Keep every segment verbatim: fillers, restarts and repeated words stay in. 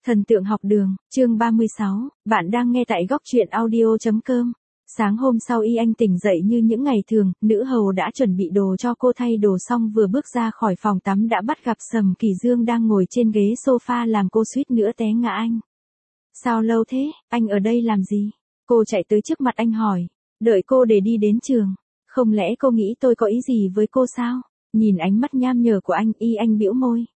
Thần tượng học đường, chương ba mươi sáu, bạn đang nghe tại góc truyện audio chấm com. Sáng hôm sau Y Anh tỉnh dậy như những ngày thường, nữ hầu đã chuẩn bị đồ cho cô thay đồ xong vừa bước ra khỏi phòng tắm đã bắt gặp Sầm Kỳ Dương đang ngồi trên ghế sofa làm cô suýt nữa té ngã anh. Sao lâu thế, anh ở đây làm gì? Cô chạy tới trước mặt anh hỏi, đợi cô để đi đến trường. Không lẽ cô nghĩ tôi có ý gì với cô sao? Nhìn ánh mắt nham nhở của anh, Y Anh bĩu môi.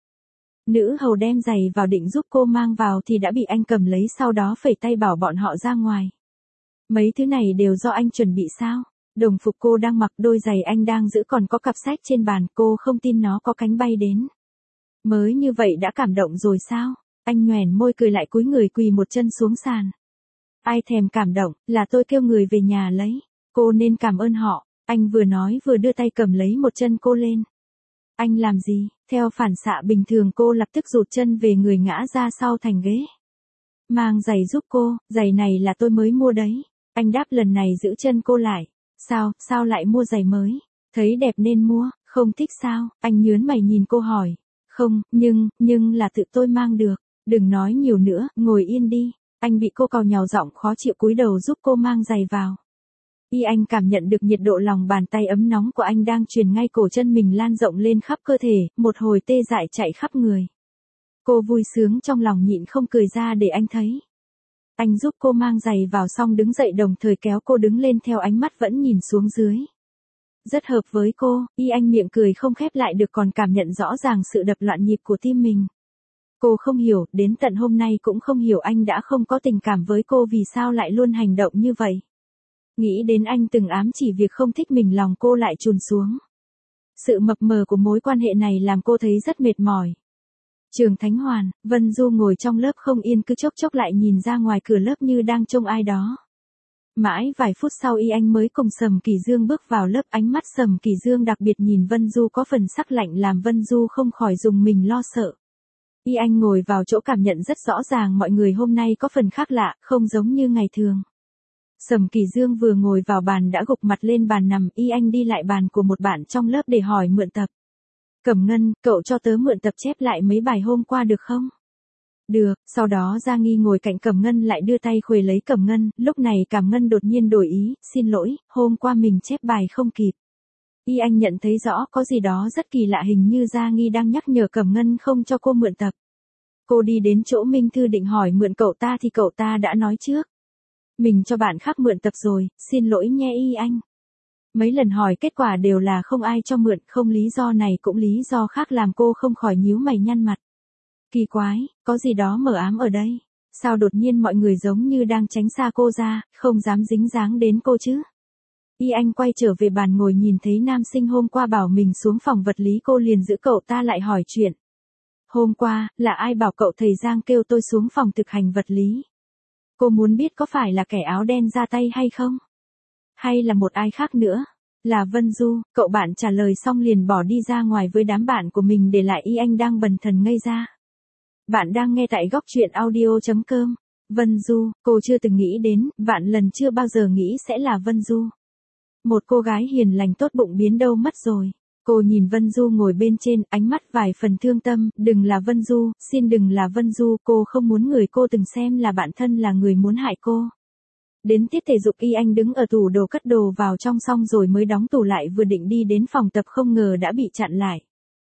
Nữ hầu đem giày vào định giúp cô mang vào thì đã bị anh cầm lấy, sau đó phẩy tay bảo bọn họ ra ngoài. Mấy thứ này đều do anh chuẩn bị sao? Đồng phục cô đang mặc, đôi giày anh đang giữ, còn có cặp sách trên bàn, cô không tin nó có cánh bay đến. Mới như vậy đã cảm động rồi sao? Anh nhoẻn môi cười lại cúi người quỳ một chân xuống sàn. Ai thèm cảm động, là tôi kêu người về nhà lấy. Cô nên cảm ơn họ. Anh vừa nói vừa đưa tay cầm lấy một chân cô lên. Anh làm gì? Theo phản xạ bình thường cô lập tức rụt chân về người, ngã ra sau thành ghế. Mang giày giúp cô, giày này là tôi mới mua đấy. Anh đáp lần này giữ chân cô lại. Sao, sao lại mua giày mới? Thấy đẹp nên mua, không thích sao? Anh nhớn mày nhìn cô hỏi. Không, nhưng, nhưng là tự tôi mang được. Đừng nói nhiều nữa, ngồi yên đi. Anh bị cô càu nhàu giọng khó chịu cúi đầu giúp cô mang giày vào. Y Anh cảm nhận được nhiệt độ lòng bàn tay ấm nóng của anh đang truyền ngay cổ chân mình lan rộng lên khắp cơ thể, một hồi tê dại chạy khắp người. Cô vui sướng trong lòng nhịn không cười ra để anh thấy. Anh giúp cô mang giày vào xong đứng dậy đồng thời kéo cô đứng lên theo ánh mắt vẫn nhìn xuống dưới. Rất hợp với cô, Y Anh miệng cười không khép lại được, còn cảm nhận rõ ràng sự đập loạn nhịp của tim mình. Cô không hiểu, đến tận hôm nay cũng không hiểu anh đã không có tình cảm với cô vì sao lại luôn hành động như vậy. Nghĩ đến anh từng ám chỉ việc không thích mình, lòng cô lại trùn xuống. Sự mập mờ của mối quan hệ này làm cô thấy rất mệt mỏi. Trường Thánh Hoàn, Vân Du ngồi trong lớp không yên, cứ chốc chốc lại nhìn ra ngoài cửa lớp như đang trông ai đó. Mãi vài phút sau Y Anh mới cùng Sầm Kỳ Dương bước vào lớp, ánh mắt Sầm Kỳ Dương đặc biệt nhìn Vân Du có phần sắc lạnh làm Vân Du không khỏi rùng mình lo sợ. Y Anh ngồi vào chỗ cảm nhận rất rõ ràng mọi người hôm nay có phần khác lạ, không giống như ngày thường. Sầm Kỳ Dương vừa ngồi vào bàn đã gục mặt lên bàn nằm, Y Anh đi lại bàn của một bạn trong lớp để hỏi mượn tập. Cẩm Ngân, cậu cho tớ mượn tập chép lại mấy bài hôm qua được không? Được, sau đó Gia Nghi ngồi cạnh Cẩm Ngân lại đưa tay khuấy lấy Cẩm Ngân, lúc này Cẩm Ngân đột nhiên đổi ý, xin lỗi, hôm qua mình chép bài không kịp. Y Anh nhận thấy rõ có gì đó rất kỳ lạ, hình như Gia Nghi đang nhắc nhở Cẩm Ngân không cho cô mượn tập. Cô đi đến chỗ Minh Thư định hỏi mượn cậu ta thì cậu ta đã nói trước. Mình cho bạn khác mượn tập rồi, xin lỗi nhé Y Anh. Mấy lần hỏi kết quả đều là không ai cho mượn, không lý do này cũng lý do khác làm cô không khỏi nhíu mày nhăn mặt. Kỳ quái, có gì đó mờ ám ở đây. Sao đột nhiên mọi người giống như đang tránh xa cô ra, không dám dính dáng đến cô chứ? Y Anh quay trở về bàn ngồi, nhìn thấy nam sinh hôm qua bảo mình xuống phòng vật lý, cô liền giữ cậu ta lại hỏi chuyện. Hôm qua, là ai bảo cậu thầy Giang kêu tôi xuống phòng thực hành vật lý? Cô muốn biết có phải là kẻ áo đen ra tay hay không? Hay là một ai khác nữa? Là Vân Du, cậu bạn trả lời xong liền bỏ đi ra ngoài với đám bạn của mình, để lại Y Anh đang bần thần ngây ra. Bạn đang nghe tại góc truyện audio chấm com. Vân Du, cô chưa từng nghĩ đến, vạn lần chưa bao giờ nghĩ sẽ là Vân Du. Một cô gái hiền lành tốt bụng biến đâu mất rồi. Cô nhìn Vân Du ngồi bên trên, ánh mắt vài phần thương tâm, đừng là Vân Du, xin đừng là Vân Du, cô không muốn người cô từng xem là bạn thân là người muốn hại cô. Đến tiết thể dục Y Anh đứng ở tủ đồ cất đồ vào trong xong rồi mới đóng tủ lại, vừa định đi đến phòng tập không ngờ đã bị chặn lại.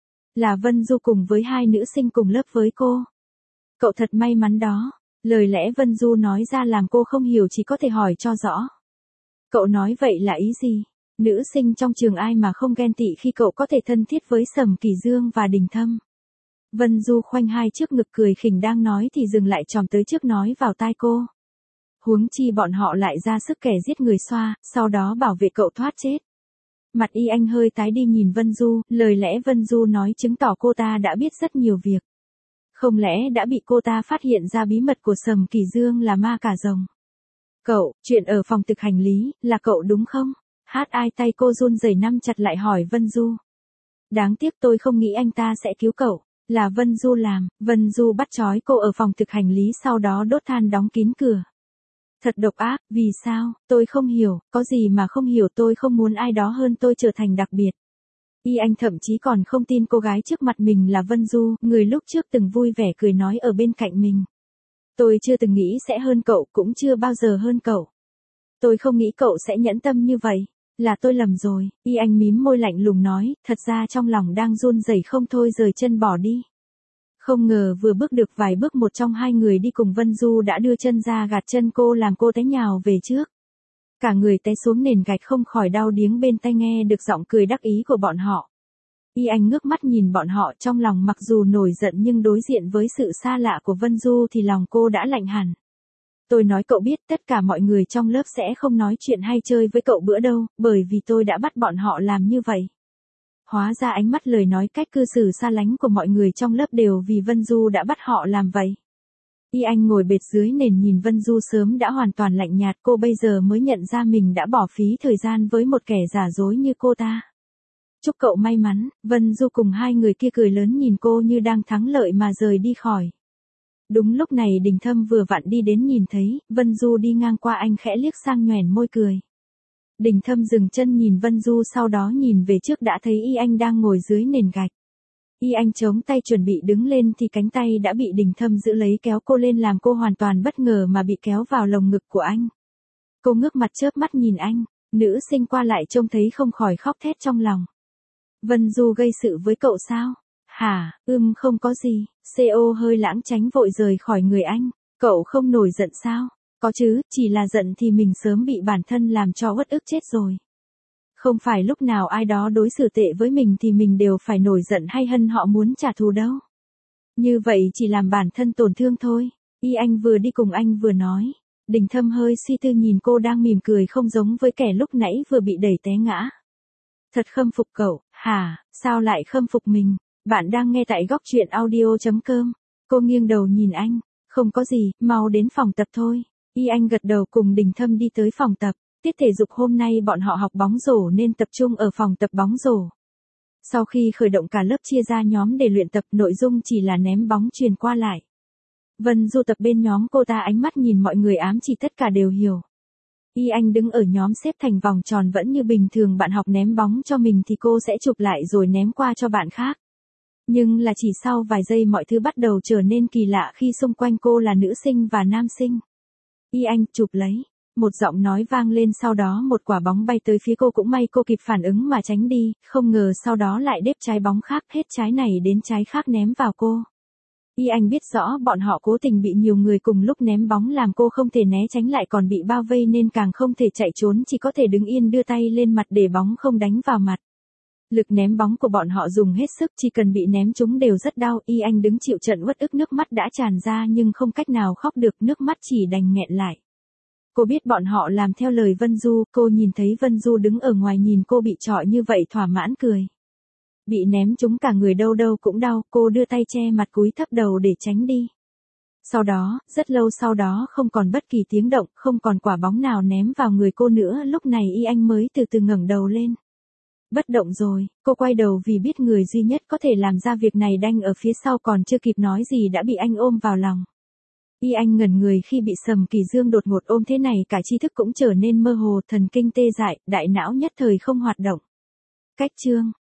Là Vân Du cùng với hai nữ sinh cùng lớp với cô. Cậu thật may mắn đó. Lời lẽ Vân Du nói ra làm cô không hiểu, chỉ có thể hỏi cho rõ. Cậu nói vậy là ý gì? Nữ sinh trong trường ai mà không ghen tị khi cậu có thể thân thiết với Sầm Kỳ Dương và Đình Thâm. Vân Du khoanh hai trước ngực cười khỉnh, đang nói thì dừng lại chòm tới trước nói vào tai cô. Huống chi bọn họ lại ra sức kẻ giết người xoa, sau đó bảo vệ cậu thoát chết. Mặt Y Anh hơi tái đi nhìn Vân Du, lời lẽ Vân Du nói chứng tỏ cô ta đã biết rất nhiều việc. Không lẽ đã bị cô ta phát hiện ra bí mật của Sầm Kỳ Dương là ma cà rồng? Cậu, chuyện ở phòng thực hành lý, là cậu đúng không? Hát ai tay cô run rẩy nắm chặt lại hỏi Vân Du. Đáng tiếc tôi không nghĩ anh ta sẽ cứu cậu. Là Vân Du làm. Vân Du bắt trói cô ở phòng thực hành lý, sau đó đốt than đóng kín cửa. Thật độc ác, vì sao? Tôi không hiểu, có gì mà không hiểu, tôi không muốn ai đó hơn tôi trở thành đặc biệt. Y Anh thậm chí còn không tin cô gái trước mặt mình là Vân Du, người lúc trước từng vui vẻ cười nói ở bên cạnh mình. Tôi chưa từng nghĩ sẽ hơn cậu, cũng chưa bao giờ hơn cậu. Tôi không nghĩ cậu sẽ nhẫn tâm như vậy. Là tôi lầm rồi, Y Anh mím môi lạnh lùng nói, thật ra trong lòng đang run rẩy không thôi rời chân bỏ đi. Không ngờ vừa bước được vài bước một trong hai người đi cùng Vân Du đã đưa chân ra gạt chân cô làm cô té nhào về trước. Cả người té xuống nền gạch không khỏi đau điếng bên tai nghe được giọng cười đắc ý của bọn họ. Y Anh ngước mắt nhìn bọn họ trong lòng mặc dù nổi giận nhưng đối diện với sự xa lạ của Vân Du thì lòng cô đã lạnh hẳn. Tôi nói cậu biết tất cả mọi người trong lớp sẽ không nói chuyện hay chơi với cậu bữa đâu, bởi vì tôi đã bắt bọn họ làm như vậy. Hóa ra ánh mắt lời nói cách cư xử xa lánh của mọi người trong lớp đều vì Vân Du đã bắt họ làm vậy. Y Anh ngồi bệt dưới nền nhìn Vân Du sớm đã hoàn toàn lạnh nhạt, cô bây giờ mới nhận ra mình đã bỏ phí thời gian với một kẻ giả dối như cô ta. Chúc cậu may mắn, Vân Du cùng hai người kia cười lớn nhìn cô như đang thắng lợi mà rời đi khỏi. Đúng lúc này Đình Thâm vừa vặn đi đến nhìn thấy, Vân Du đi ngang qua anh khẽ liếc sang nhoẻn môi cười. Đình Thâm dừng chân nhìn Vân Du sau đó nhìn về trước đã thấy Y Anh đang ngồi dưới nền gạch. Y Anh chống tay chuẩn bị đứng lên thì cánh tay đã bị Đình Thâm giữ lấy kéo cô lên làm cô hoàn toàn bất ngờ mà bị kéo vào lồng ngực của anh. Cô ngước mặt chớp mắt nhìn anh, nữ sinh qua lại trông thấy không khỏi khóc thét trong lòng. Vân Du gây sự với cậu sao? Hả, ưm không có gì, xê ô hơi lãng tránh vội rời khỏi người anh. Cậu không nổi giận sao? Có chứ, chỉ là giận thì mình sớm bị bản thân làm cho uất ức chết rồi. Không phải lúc nào ai đó đối xử tệ với mình thì mình đều phải nổi giận hay hân họ muốn trả thù đâu. Như vậy chỉ làm bản thân tổn thương thôi. Y Anh vừa đi cùng anh vừa nói. Đình Thâm hơi suy tư nhìn cô đang mỉm cười không giống với kẻ lúc nãy vừa bị đẩy té ngã. Thật khâm phục cậu, hả, sao lại khâm phục mình? Bạn đang nghe tại góc truyện audio chấm com. Cô nghiêng đầu nhìn anh, không có gì, mau đến phòng tập thôi. Y Anh gật đầu cùng Đình Thâm đi tới phòng tập. Tiết thể dục hôm nay bọn họ học bóng rổ nên tập trung ở phòng tập bóng rổ. Sau khi khởi động cả lớp chia ra nhóm để luyện tập, nội dung chỉ là ném bóng truyền qua lại. Vân Du tập bên nhóm cô ta, ánh mắt nhìn mọi người ám chỉ tất cả đều hiểu. Y Anh đứng ở nhóm xếp thành vòng tròn vẫn như bình thường, bạn học ném bóng cho mình thì cô sẽ chụp lại rồi ném qua cho bạn khác. Nhưng là chỉ sau vài giây mọi thứ bắt đầu trở nên kỳ lạ khi xung quanh cô là nữ sinh và nam sinh. Y Anh chụp lấy. Một giọng nói vang lên, sau đó một quả bóng bay tới phía cô, cũng may cô kịp phản ứng mà tránh đi, không ngờ sau đó lại đếp trái bóng khác, hết trái này đến trái khác ném vào cô. Y Anh biết rõ bọn họ cố tình bị nhiều người cùng lúc ném bóng làm cô không thể né tránh lại còn bị bao vây nên càng không thể chạy trốn, chỉ có thể đứng yên đưa tay lên mặt để bóng không đánh vào mặt. Lực ném bóng của bọn họ dùng hết sức, chỉ cần bị ném trúng đều rất đau. Y Anh đứng chịu trận uất ức, nước mắt đã tràn ra nhưng không cách nào khóc được, nước mắt chỉ đành nghẹn lại. Cô biết bọn họ làm theo lời Vân Du, cô nhìn thấy Vân Du đứng ở ngoài nhìn cô bị trọi như vậy thỏa mãn cười. Bị ném trúng cả người đâu đâu cũng đau, cô đưa tay che mặt cúi thấp đầu để tránh đi. Sau đó, rất lâu sau đó không còn bất kỳ tiếng động, không còn quả bóng nào ném vào người cô nữa, lúc này Y Anh mới từ từ ngẩng đầu lên. Bất động rồi, cô quay đầu vì biết người duy nhất có thể làm ra việc này đang ở phía sau, còn chưa kịp nói gì đã bị anh ôm vào lòng. Y Anh ngẩn người khi bị Sầm Kỳ Dương đột ngột ôm thế này, cả tri thức cũng trở nên mơ hồ, thần kinh tê dại, đại não nhất thời không hoạt động. Cách chương